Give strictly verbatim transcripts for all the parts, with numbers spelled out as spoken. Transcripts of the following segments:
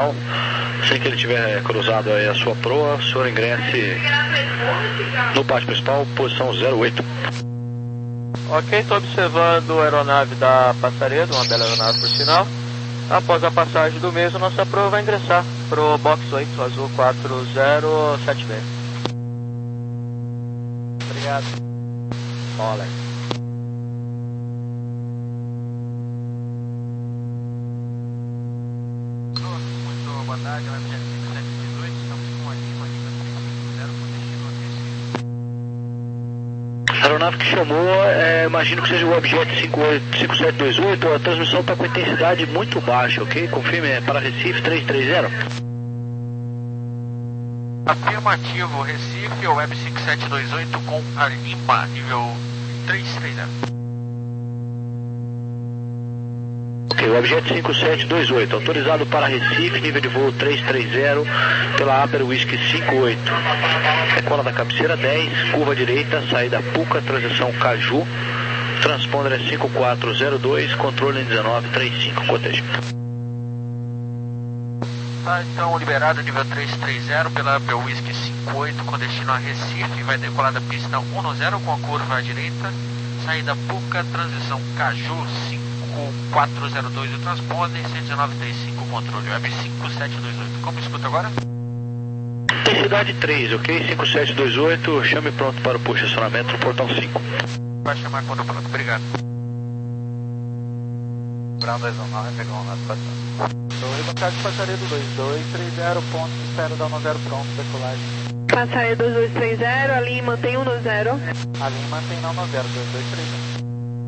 Assim que ele tiver cruzado aí a sua proa, o senhor ingresse no pátio principal, posição zero oito. Ok, estou observando a aeronave da Passaredo, uma bela aeronave por sinal. Após a passagem do mesmo, nossa proa vai ingressar para o box oito, azul quatro zero sete B. Obrigado. Olha. Muito boa tarde, é o objeto cinco sete um oito, estamos com a Lima, Lima cinco zero com destino a Recife. A aeronave que chamou, é, imagino que seja o objeto cinco sete dois oito, a transmissão está com intensidade muito baixa, ok? Confirme, é para Recife três três zero. Afirmativo, Recife, o Web cinco sete dois oito com a Lima, nível três três zero. Ok, o objeto cinco sete dois oito, autorizado para Recife, nível de voo três três zero, pela Aper Whisky cinco oito. Decola da cabeceira dez, curva direita, saída Puca, transição Caju, transponder é cinco quatro zero dois, controle dezenove trinta e cinco, cotejo. Tá, então liberado nível três três zero pela Aper Whisky cinco oito com destino a Recife, vai decolar da pista um zero com a curva à direita, saída Puca, transição Caju cinco quatro zero dois, o transponder cento e dezenove trinta e cinco, controle Web cinco sete dois oito. Como escuta agora? Intensidade três, ok? cinco sete dois oito, chame pronto para o posicionamento no portão cinco. Vai chamar quando pronto, obrigado. Brown dois um nove, pegou um nosso patrão. Torre do Cássio Passaredo dois dois três zero, ponto de espera da um zero pronto, decolagem. Passaredo dois dois três zero, a linha mantém um zero. A linha mantém na um zero, dois dois três zero.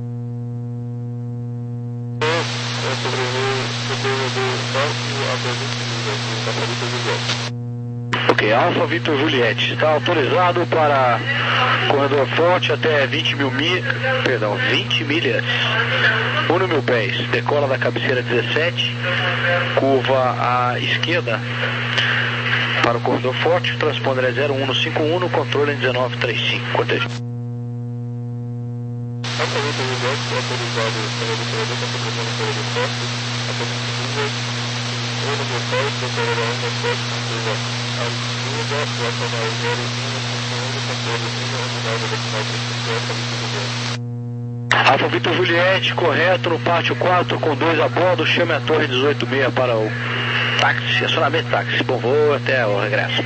Ok, Alfa Victor Juliette, está autorizado para corredor forte até vinte mil milhas, perdão, vinte milhas, um mil pés, decola da cabeceira dezessete, curva à esquerda para o corredor forte, transponder é zero um cinco um, controle em dezenove trinta e cinco, cotejo. Alfa Victor Juliette, autorizado para o corredor forte, até vinte milhas, um mil pés, decola da onda forte, curva à esquerda, nacional zero um cinco um, controle unidade da final principal, Alfa Victor Juliette. Alfa Victor Juliette, correto no pátio quatro com dois a bordo, chame a torre dezoito seis para o táxi, acionamento táxi, bom voo até o regresso.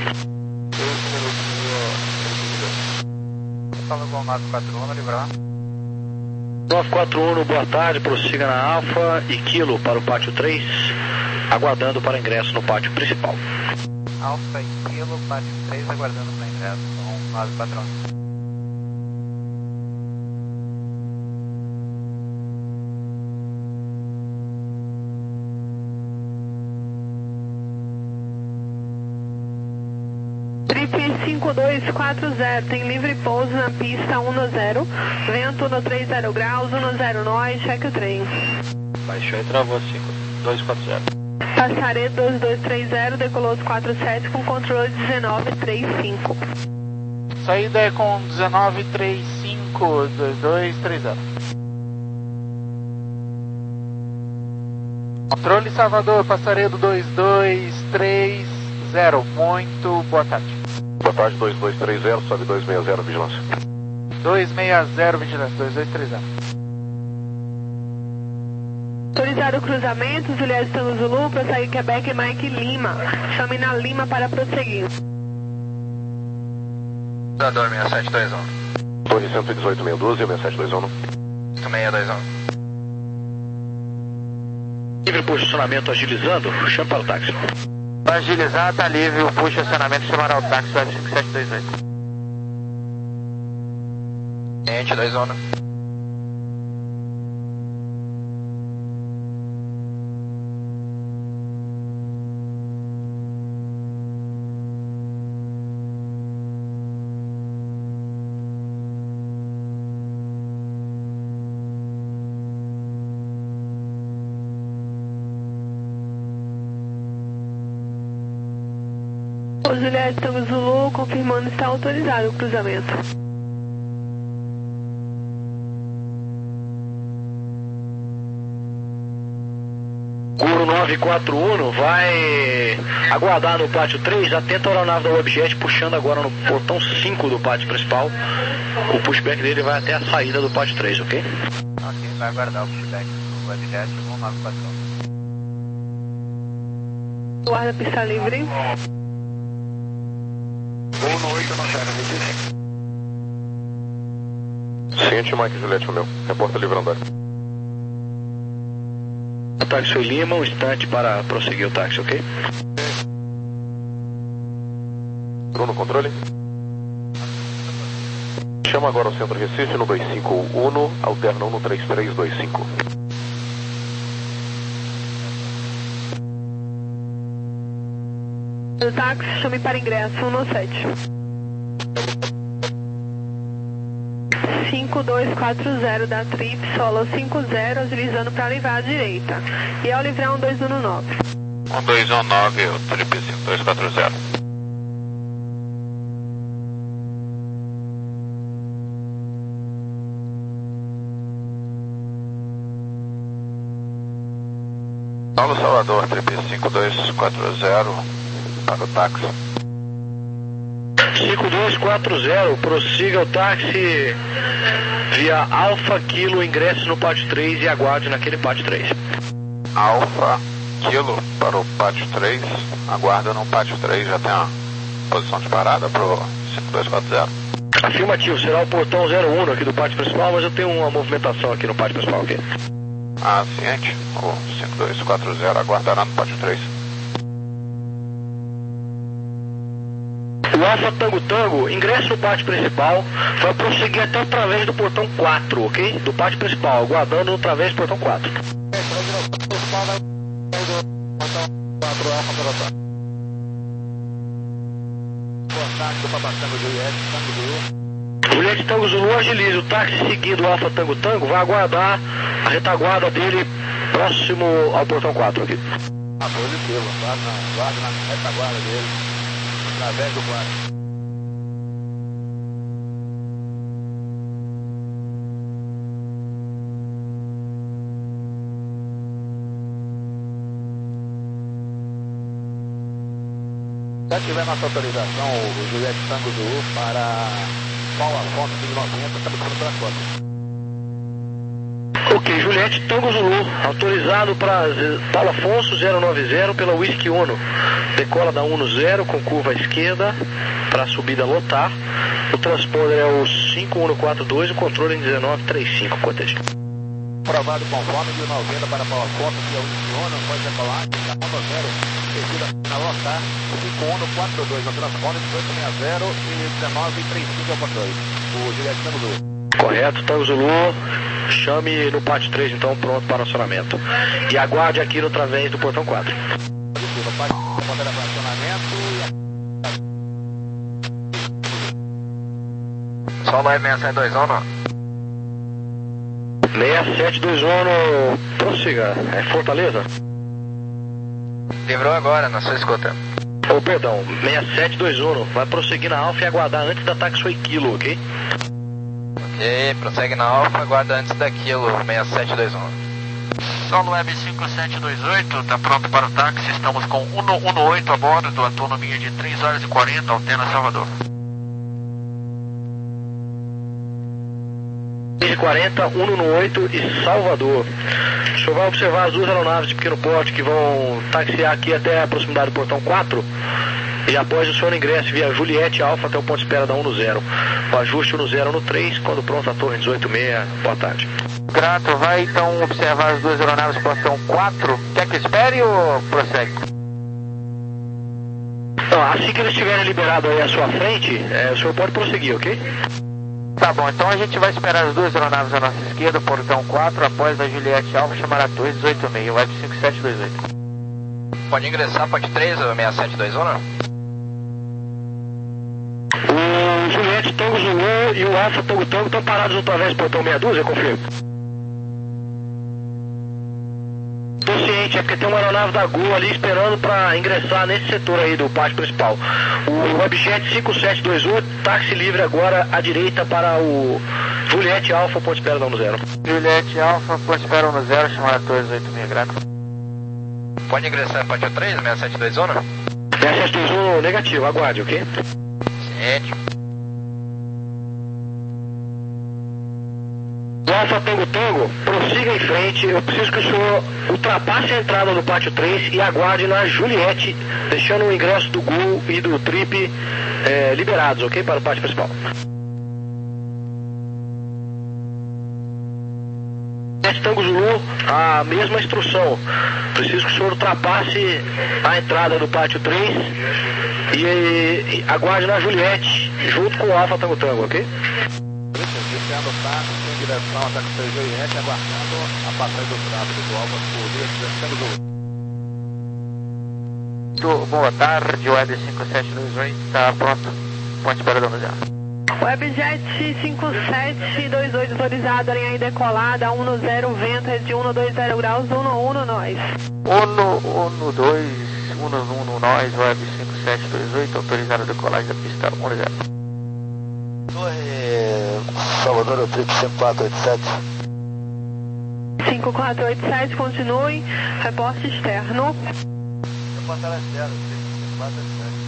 Fala com o nove quatro um, livrar. nove quatro um, boa tarde, prossiga na Alfa e Kilo para o pátio três, aguardando para ingresso no pátio principal. Alfa e Kilo, pátio três, aguardando para ingresso com nove quatro um. cinco dois quatro zero, tem livre pouso na pista um zero, vento no trinta graus, um zero nós, cheque o trem. Baixou e travou cinco dois quatro zero. Passaredo dois dois três zero, decolou os quatro sete com controle dezenove trinta e cinco. Saída é com dezenove trinta e cinco, dois dois três zero. Controle Salvador, Passaredo dois dois três zero, muito boa tarde. Boa tarde, dois dois três zero, sobe dois seis zero, vigilância. dois seis zero, vigilância, dois dois três zero. Autorizado o cruzamento, Juliette Tango Zulu, prossegue Quebec e Mike Lima. Chame na Lima para prosseguir. Dor seis sete dois um. Torre cento e dezoito, meia dúzia, seis sete dois um. seis dois um. Livre posicionamento agilizando, chame para o táxi. Para agilizar, tá livre o push acionamento, chamará o táxi Web cinco sete dois oito. Cliente dois um. O Juliette Tango Zulu confirmando está autorizado o cruzamento. Guru nove quatro um vai ele aguardar no pátio três, atenta a aeronave da Webjet puxando agora no portão cinco do pátio principal. O pushback dele vai até a saída do pátio três, ok? Ok, vai aguardar o pushback do Webjet um nove quatro um. Guarda pista livre. um no oito, não zero, registro. Seguinte, Mike Juliette, o meu. Reporta livre andar. Táxi Lima, um instante para prosseguir o táxi, ok? Bruno, controle. Chama agora o centro Recife no dois cinco um, alterna um no três três dois cinco. O táxi, chame para ingresso um no sete. cinco dois quatro zero da Trip, solo cinco zero, deslizando para livrar à direita. E ao livrar um dois um nove. um dois um nove, o Trip cinco dois quatro zero. Paulo Salvador, Trip cinco dois quatro zero, para o táxi. cinco dois quatro zero, prossiga o táxi via Alfa Kilo, ingresse no pátio três e aguarde naquele pátio três. Alfa Kilo para o pátio três, aguarda no pátio três, já tem a posição de parada para o cinco dois quatro zero. Afirmativo, será o portão zero um aqui do pátio principal, mas eu tenho uma movimentação aqui no pátio principal, ok? Ah, ciente, o cinco dois quatro zero aguardará no pátio três. O Alfa Tango Tango, ingresse no pátio principal, vai prosseguir até através do portão quatro, ok? Do pátio principal, aguardando através do portão quatro. Juliette Tango Zulu, agilize o táxi seguindo o Alfa Tango Tango, vai aguardar a retaguarda dele próximo ao portão quatro aqui. Ah, positivo, guarda na retaguarda dele. Através do quarto. Já tiver nossa autorização, o Juliette Tango Zulu para Paulo Afonso de noventa, estamos pronto para a foto. Ok, Juliette Tango Zulu, autorizado para Paulo Afonso zero nove zero pela Whisky Uno. Decola da um no zero com curva à esquerda para a subida lotar. O transponder é o cinco um quatro dois, o controle em dezenove trinta e cinco, contexto. Aprovado conforme de noventa para Paulo Afonso pela Whisky Uno, pode decolar, da um no zero, seguida na lotar, cinco um quatro dois, no transponder dezoito sessenta e dezenove trinta e cinco é o controle. O Juliette Tango Zulu. Correto, Tango Zulu, chame no pátio três então, pronto para acionamento. E aguarde aqui no através do portão quatro. No pátio, para acionamento e... Só nove seis sete dois um, não? seis sete dois um, prossiga, é Fortaleza? Livrou agora, na sua escuta. Oh, perdão, seis sete dois um, vai prosseguir na Alfa e aguardar antes da Taxway Kilo, ok? Ok, prossegue na Alfa, aguarda antes da Kilo, seis sete dois um. Solo Web cinco sete dois oito, está pronto para o táxi, estamos com um no oito a bordo, autonomia de três horas e quarenta, Altena Salvador. três e quarenta, um no oito e Salvador. O senhor vai observar as duas aeronaves de pequeno porte que vão taxiar aqui até a proximidade do portão quatro. E após o senhor ingresse via Juliette Alfa até o ponto de espera da um no zero. O ajuste um no zero no três, quando pronto a torre dezoito seis. Boa tarde. Grato, vai então observar as duas aeronaves portão quatro. Quer que espere ou prossegue? Não, assim que eles estiverem liberados aí à sua frente, é, o senhor pode prosseguir, ok? Tá bom, então a gente vai esperar as duas aeronaves à nossa esquerda, portão quatro, após a Juliette Alfa chamar a torre dezoito seis, Web cinco sete dois oito. Pode ingressar, pode três ou seis sete dois um, não? O Juliette Tango Zulu e o Alfa Tango Tango estão parados no através do portão meia dúzia, confirmo. Tô ciente, é porque tem uma aeronave da Gol ali esperando para ingressar nesse setor aí do pátio principal. O Webjet cinco sete dois oito, táxi livre agora à direita para o Juliette Alfa, ponto de espera da um no zero. Juliette Alfa, ponto de espera um no zero, chamar a torre dezoito seis, grato. Pode ingressar pátio três, seis sete dois um? seis sete dois um negativo, aguarde, ok? sete. Alfa Tango Tango, prossiga em frente. Eu preciso que o senhor ultrapasse a entrada do pátio três e aguarde na Juliette, deixando o ingresso do Gol e do Trip é, liberados, ok? Para o pátio principal. Tango Zulu, a mesma instrução. Preciso que o senhor ultrapasse a entrada do pátio três e, e aguarde na Juliette, junto com o Alfa Tango Tango, ok? Descendo o táxi em direção até o Juliette, aguardando a passagem do tráfego do Alfa por via. Boa tarde, Web cinco sete dois oito, está pronto. Ponte para Donizete. Webjet cinco sete dois oito autorizado, alinhar e decolada, um no zero, vento é de um no dois zero graus, um no um no nós. um no dois, um no um no nós, Web cinco sete dois oito, autorizado a decolagem da pista um no zero. Torre Salvador, o trip cinco quatro oito sete. cinco quatro oito sete, continue, reporte externo. Reporte externo, cinco quatro oito sete.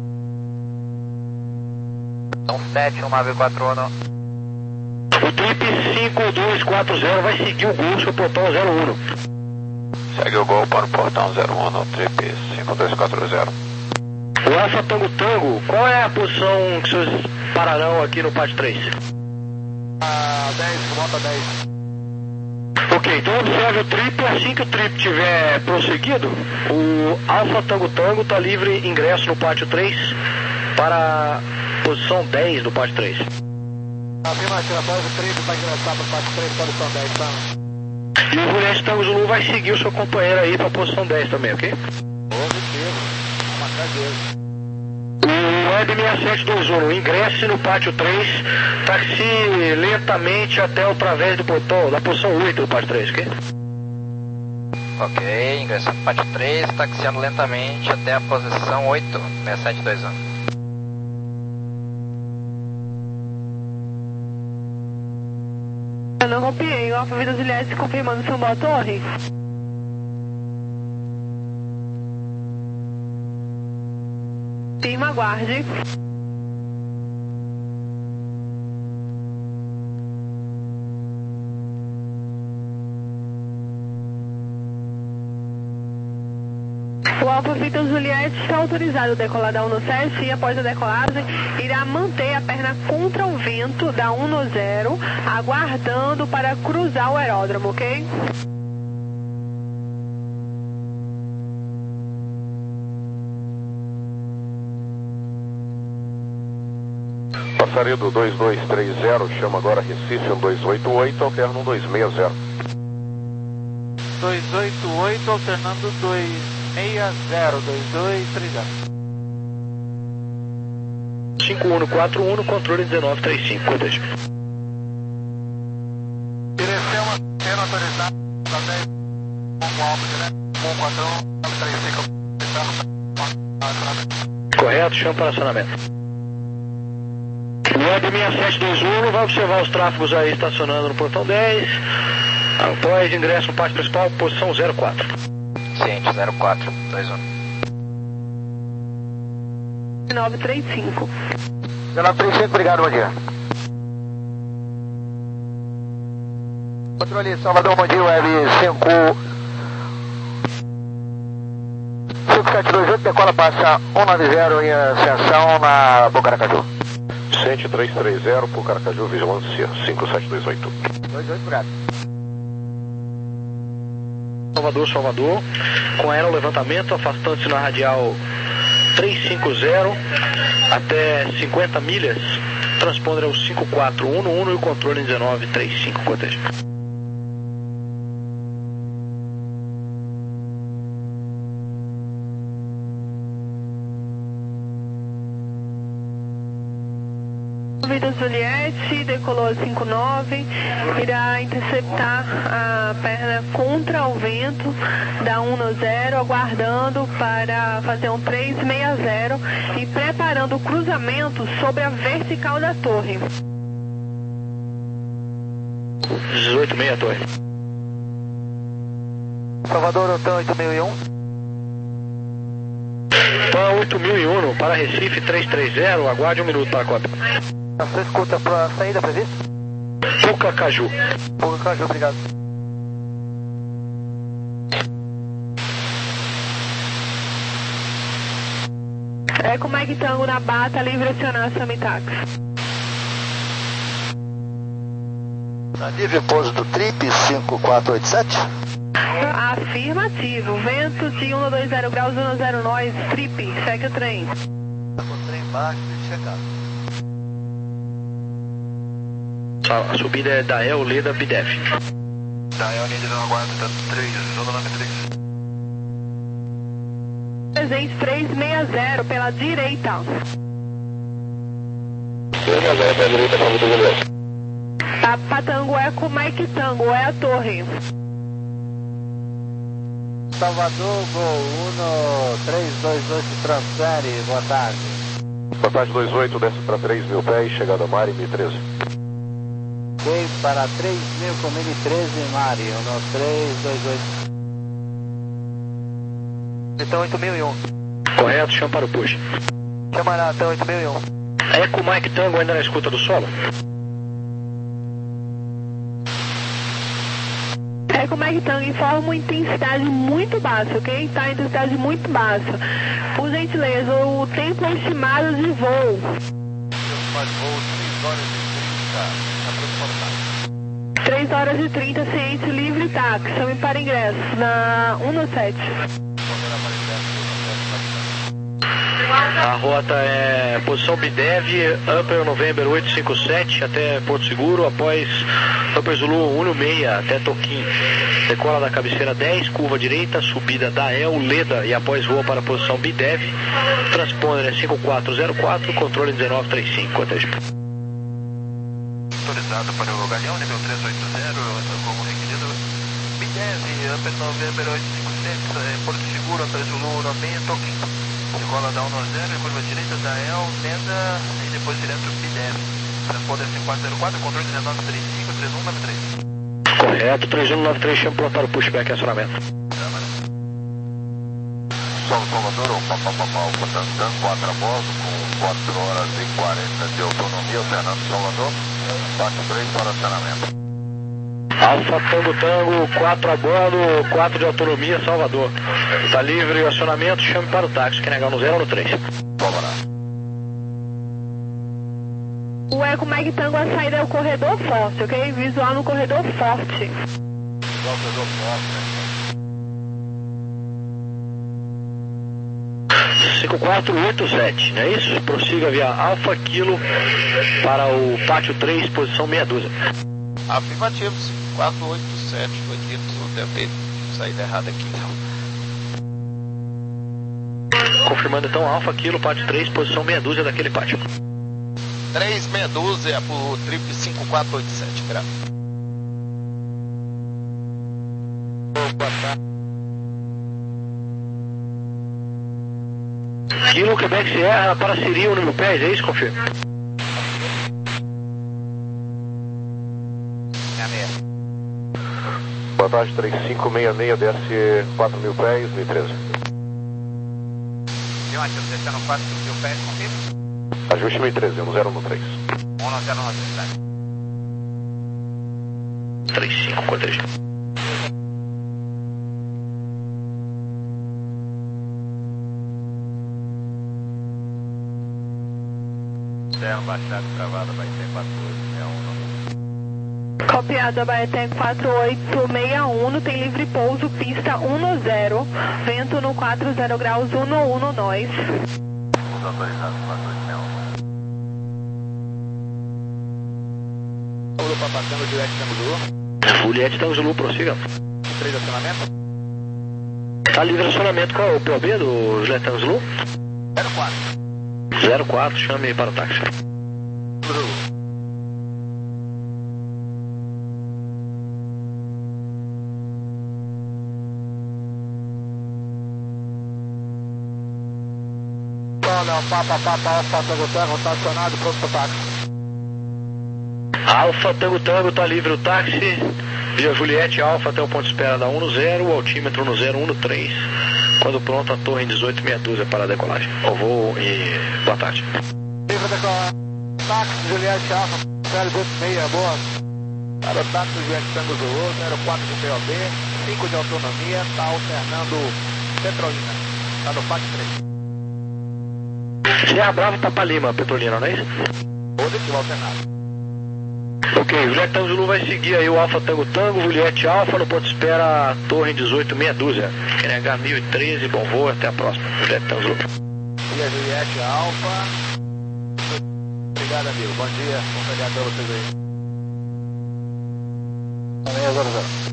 um sete um nove quatro um. O Trip cinco dois quatro zero vai seguir o Gol para o portão zero um. Segue o Gol para o portão zero um no Trip cinco dois quatro zero. O Alfa Tango Tango, qual é a posição que vocês pararão aqui no pátio três? Ah, dez, volta dez. Ok, então observe o Trip. Assim que o Trip tiver prosseguido, o Alfa Tango Tango está livre ingresso no pátio três para a posição dez do pátio três. Afirmativa, após o trip para ingressar para o pátio três, posição dez, tá? E o Juliette Tango Zulu vai seguir o seu companheiro aí para a posição dez também, ok? Positivo, uma cadeira. O Web seis sete dois um, ingresse no pátio três, taxi lentamente até o través do portão, da posição oito do pátio três, ok? Ok, ingressando no pátio três, taxiando lentamente até a posição oito, seis sete dois um. Eu não copiei, Alfa Vida Juliette confirmando São Boa Torre. Firma, aguarde. O Alfa Victor Juliette está autorizado a decolar da um no sete e após a decolagem irá manter a perna contra o vento da um no zero, aguardando para cruzar o aeródromo, ok? Passaria do dois dois três zero, chama agora Recife um dois oito oito, alterna um dois seis zero. dois oito oito, alternando dois seis zero, dois dois três zero. cinco um quatro um, controle dezenove trinta e cinco, cortejo. Direção antena autorizada, dez, um alvo direto, um quatro um, nove três cinco. Correto, chama para acionamento. O Web seis sete dois um vai observar os tráfegos aí estacionando no portão dez. Após ingresso no pátio principal, posição zero quatro. Ciente, zero quatro dois um. nove três cinco. nove três cinco, obrigado, bom dia. Controle Salvador, bom dia, Web cinco sete dois oito, decola, passa um nove zero em ascensão na Bucaracaju. sete três três zero, por Caracaju, vigilância cinco sete dois oito. dois oito, obrigado. Salvador, Salvador, com aero levantamento, afastando-se na radial trezentos e cinquenta até cinquenta milhas, transponder ao cinco quatro um um e o controle em dezenove trinta e cinco, cortejo. Vida Juliette, decolou cinco nove, irá interceptar a perna contra o vento da um no zero, aguardando para fazer um três seis zero e preparando o cruzamento sobre a vertical da torre. dezoito seis, torre. Salvador, Otan oito mil e um. Pan oito mil e um para Recife três três zero, aguarde um minuto para a cópia. Você escuta para a saída prevista? Puca Caju. Puca Caju, obrigado. É com Mike Tango na bata, livre acionar Samitax. Na livre pouso do Trip cinco quatro oito sete. Afirmativo, vento de cento e vinte graus, dezesseis nós, Trip, segue o trem. O trem baixo e chegado. A subida é da El Leda Bidef. Da El Leda não aguarda, tá três, zona nove três. Presente três seis zero pela direita. três seis zero pela direita, Salvador Juliette. Papa Tango Eco, Mike Tango, é a torre. Salvador, Gol um três dois dois se transfere, boa tarde. Boa tarde, dois oito, desce para três mil pés, chegada a Mari, mil e treze. Ok, para três mil com mil e treze, Mari, um três dois oito. Então oito mil e um. Correto, chama para o push. Chama lá, então oito mil e um. Eco Mike Tango ainda na escuta do solo? Eco Mike Tango informa uma intensidade muito baixa, ok? Tá, intensidade muito baixa. Por gentileza, o tempo estimado de voo. Mais voo três horas e trinta, três horas e trinta, ciente livre táxi, chame para ingresso, na um sete. A rota é posição Bidev, Upper November oito cinco sete até Porto Seguro, após Upper Zulu um seis até Toquim. Decola da cabeceira dez, curva direita, subida da El Leda e após voa para a posição Bidev. Transponder é cinco quatro zero quatro, controle dezenove trinta e cinco. Autorizado para o Galeão, nível três oito zero, como requerido. Bidev, Upper November oito cinco sete, Porto Seguro, Upper Zulu um seis, Toquim. Decola da um zero, curva direita da El Leda e depois direto Bidev. Transponder cinco quatro zero quatro, controle dezenove trinta e cinco, três um nove três. Correto, três um nove três, chama para o pushback e acionamento. São Salvador, o Papapapá, o Tantan, quatro a bordo, com quatro horas e quarenta de autonomia, o Fernando Salvador, quatro três para acionamento. Alfa Tango Tango, quatro a bordo, quatro de autonomia, Salvador. Está livre o acionamento, chame para o táxi, quer negar no zero ou no três. O Eco Mike Tango, a saída é o corredor forte, ok? Visual no corredor forte. Visual no corredor forte, cinco quatro oito sete, não é isso? Prossiga via Alfa Kilo para o pátio três, posição meia dúzia. Afirmativo, cinco quatro oito sete, foi dito, deve ter saído errado aqui então. Confirmando então, Alfa Kilo, pátio três, posição meia dúzia daquele pátio. três meia dúzia pro Trip cinco quatro oito sete, grau. boa tarde. Kilo Quebec Sierra para Siri, um número pés, é isso, confirma? Boa tarde, três cinco seis seis, desce quatro mil pés, mil e treze. E onde? Você está no quatro mil pés, confirma? Ajuste mil e treze, um zero um três. um zero nove três. três cinco quatro três. Terra baixada travada, vai ter quatorze, é um. Copiado, Abaeté quatro oito seis um, tem livre pouso, pista um zero, vento no quatro zero graus, um um nós. Os autorizados quatro oito seis um. Alô, Papacano, Juliette Tango Zulu. Juliette Tango Zulu, prossiga. três acionamento. Tá livre acionamento, qual é o P O B do Juliette Tango Zulu? zero quatro. zero quatro, chame para o táxi. Olha, Papa, Papa, Alfa, Tango Tango, tá acionado, pronto para táxi. Alfa Tango Tango, tá livre o táxi. Via Juliette Alfa até o ponto de espera da um zero, o altímetro no zero um três. Quando pronto, a torre em dezoito meia dúzia para a decolagem. Ao voo e boa tarde. Livre decolagem. Táxi Juliette Alfa, zero oito seis, boa. Para o táxi Juliette Tango Zulu, zero quatro de P O B, cinco de autonomia, está alternando Petrolina. Está no P A C três. Serra Bravo, Papa Lima, Petrolina, não é isso? Positivo alternado. Ok, Juliette Tango Zulu vai seguir aí o Alfa Tango Tango, Juliette Alfa, no ponto de espera, torre em dezoito meia dúzia. N H mil e treze, bom voo, até a próxima. Juliette Tango Zulu. E a Juliette Alfa. Obrigado, amigo. Bom dia. Bom feriado pra vocês aí. Amanhã, zero zero.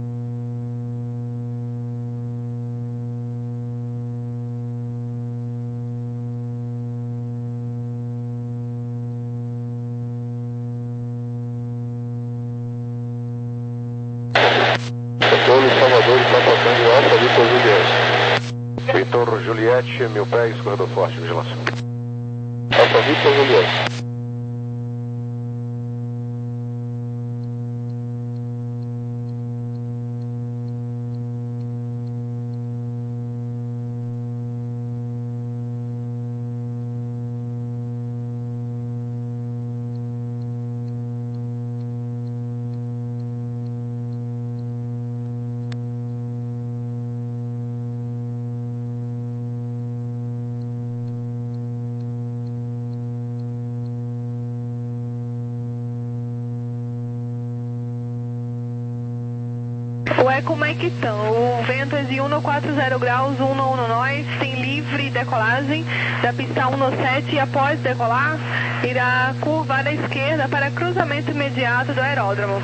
Salvador de Papa Tango Alfa, Vitor Juliette. Vitor Juliette, mil pés, corredor forte, vigilância. Alfa Vitor Juliette. O Eco Maikitão, o vento é de cento e quarenta graus, um no um nós, tem livre decolagem da pista cento e sete e após decolar, irá curvar à esquerda para cruzamento imediato do aeródromo.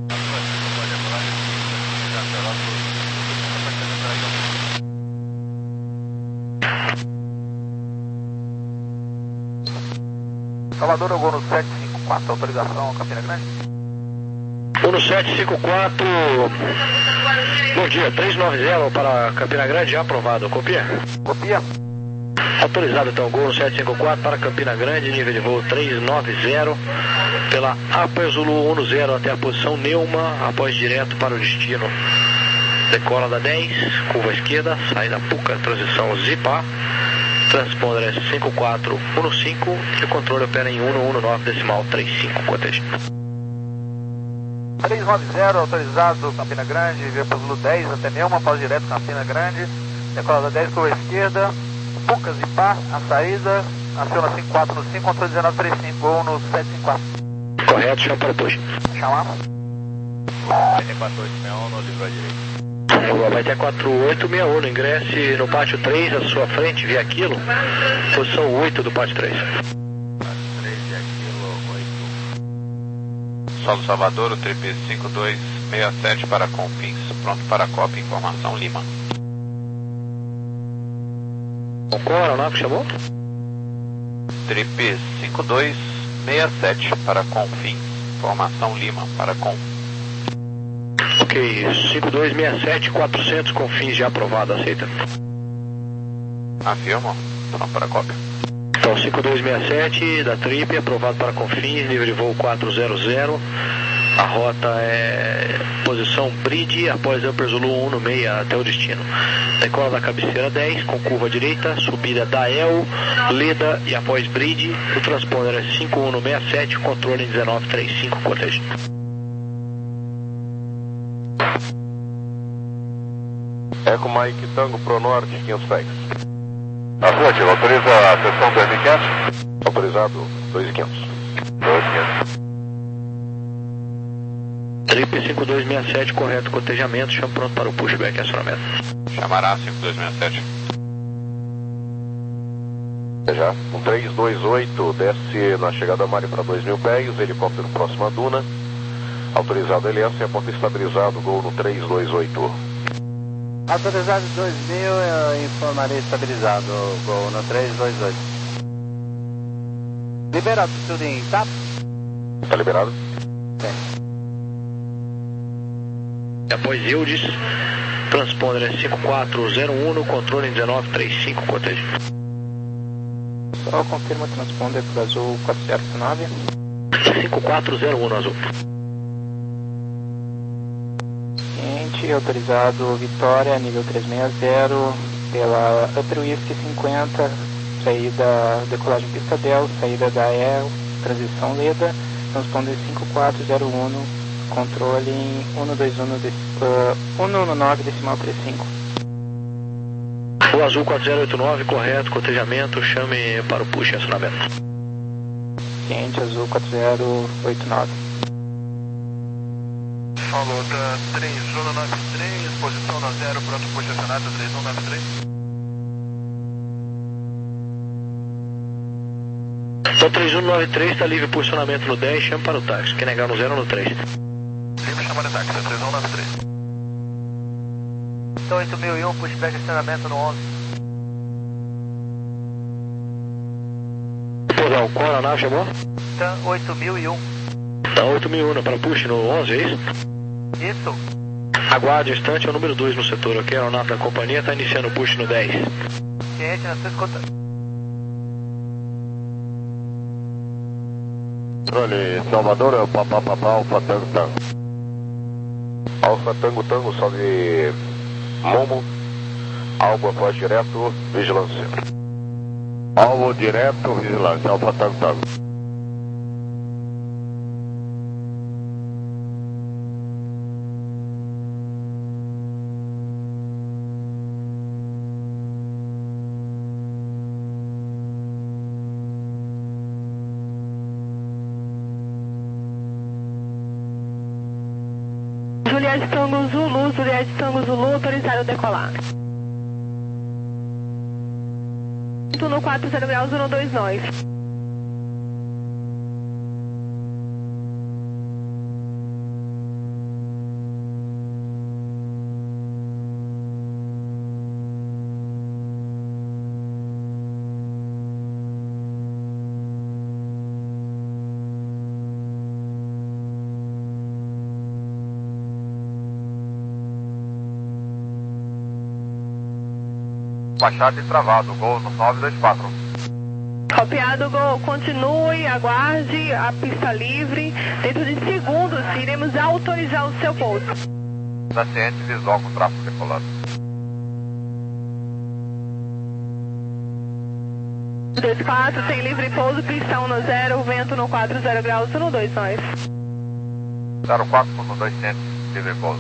Salvador, eu vou no sete cinco quatro, autorização Campina Grande. um sete cinco quatro, bom dia, trezentos e noventa para Campina Grande, já aprovado, copia? Copia. Autorizado então, Gol sete cinco quatro para Campina Grande, nível de voo trezentos e noventa, pela Upper Zulu dez até a posição Neuma, após direto para o destino. Decola da dez, curva esquerda, saída Puca, transição Zipa, transponder é cinco quatro um cinco e o controle opera em cento e dezenove decimal trinta e cinco, cotejo. trezentos e noventa, autorizado Campina Grande, via para Zulu dez até Neuma, após direto Campina Grande, decola da dez, curva esquerda, Puca, Zipa, a saída, aciona cinco quatro no cinco, controle dezenove trinta e cinco, gol no sete cinco quatro. Correto, chama para o push. Chama. Vai ter quatro oito seis um no livro à direita. Vai ter quatro oito seis um, ingresse no pátio três, à sua frente, via aquilo, posição oito do pátio três. três e aquilo, oito. Solo Salvador, o trip cinco dois seis sete para Confins, pronto para a cópia, informação Lima. Qual aeronave que chamou? Trip cinco dois seis sete para Confins, informação Lima, para Confins. Ok, cinco dois seis sete, quatrocentos Confins já aprovado, aceita. Afirmo, pronto para a cópia. Então, cinco dois seis sete da Trip, aprovado para Confins, nível de voo quatrocentos. A rota é posição Bridge, após Upper Zulu dezesseis até o destino. Decola da cabeceira dez, com curva direita, subida da El, Leda e após Bridge. O transponder é cinco um seis sete, controle em dezenove trinta e cinco, cotejo. Eco Mike Tango Pro Norte, quinhentos pés. Afirmativo, autoriza a sessão dois mil e quinhentos? Autorizado, dois mil e quinhentos. dois mil e quinhentos. Trip cinco dois seis sete, correto, cotejamento, chama pronto para o pushback e acionamento. Chamará cinco dois seis sete. Já, um três dois oito, desce na chegada a Mari para dois mil pés, helicóptero próximo à duna. Autorizado L S, aponta estabilizado, gol no três dois oito. Autorizado dois mil, eu informarei estabilizado, gol no três dois oito. Liberado, tudo em T A P? Tá liberado? Sim. Após Eudes, transponder é cinco quatro zero um, no controle em dezenove trinta e cinco, cotejo. Só confirma o transponder para o azul quatro zero nove. cinco quatro zero um no azul. Cliente autorizado Vitória, nível trezentos e sessenta, pela Upper Whisky cinquenta, saída decolagem pista Del, saída da E L, transição Leda, transponder cinco quatro zero um, controle em um dois um, uh, um um nove decimal trinta e cinco. O Azul quatro zero oito nove, correto, cotejamento, chame para o push e acionamento. Ciente, Azul quatro zero oito nove. Falou da três um nove três, posição na zero, pronto, push acionado, três um nove três. Então três um nove três está livre posicionamento no dez, chame para o táxi. Quer negar no zero ou no três? Livre chamada táxi, três um nove três. Então oito mil e um, pushback acionamento no onze. Perdão, qual a nave chamou? Então oito mil e um. Então oito mil e um para push no onze, é isso? Isso. Aguarde o instante, é o número dois no setor, ok? A aeronave da companhia está iniciando o push no dez. Ciente, na sua escuta. Controle Salvador, é o papapá, Alfa Tango Tango. Alfa Tango Tango, sobe Momo, alvo após direto, vigilância. Alvo direto, vigilância, Alfa Tango Tango. Juliette Tango Zulu, Juliette Tango Zulu, autorizaram decolar. No quatro zero graus, um dois nove. Baixado e travado, Gol no nove dois quatro. Copiado, Gol. Continue, aguarde a pista livre. Dentro de segundos, iremos autorizar o seu pouso. Da ciente, visual com tráfego decolado. dois quatro, tem livre pouso, pista um zero, vento no quatro zero graus, um dois nove. zero quatro no dois cem, livre pouso.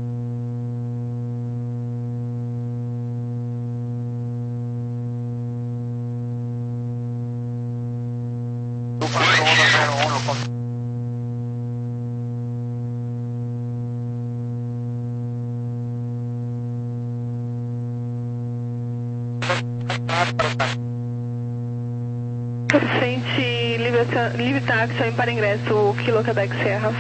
Suficiente, livre, livre táxi para ingresso, Kilo Quebec Serra.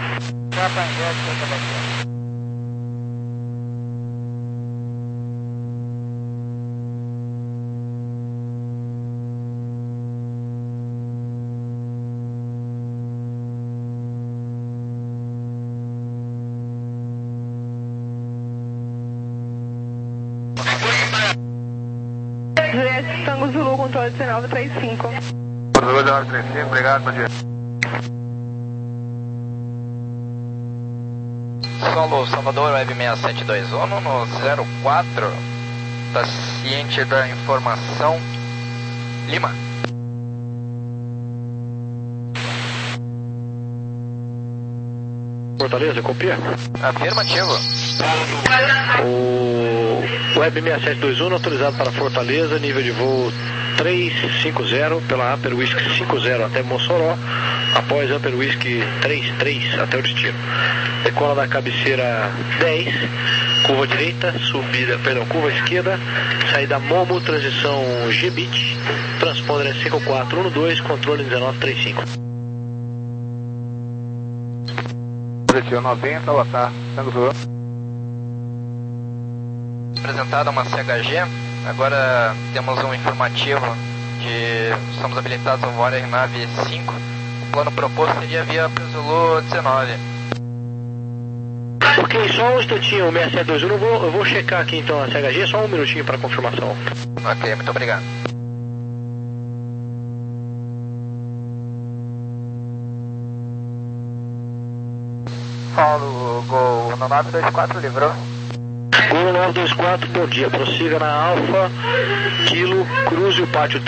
Juliette Tango Zulu, controle dezenove trinta e cinco. dezenove trinta e cinco, obrigado, bom dia. Solo Salvador Web seis sete dois um no zero quatro, tá ciente da informação. Lima. Fortaleza, copia? Afirmativo. O Web seis sete dois um autorizado para Fortaleza, nível de voo trezentos e cinquenta pela Upper Whisky cinquenta até Mossoró, após Upper Whisky trinta e três até o destino. Decola da cabeceira dez, curva direita, subida, perdão, curva esquerda, saída Momo, transição G-Bit, transponder cinco quatro um dois, controle dezenove trinta e cinco. Positivo noventa, boa tarde, Tango Zulu. Apresentada uma C H G, agora temos um informativo de estamos habilitados a voar em nave cinco. O plano proposto seria via Zulu dezenove. Ok, só um instantinho, o seis sete dois um, eu vou, eu vou checar aqui então a C H G, só um minutinho para confirmação. Ok, muito obrigado. Paulo, Gol, no nove dois quatro, livrou. Gol nove dois quatro, bom dia. Prossiga na Alfa, Kilo, cruze o pátio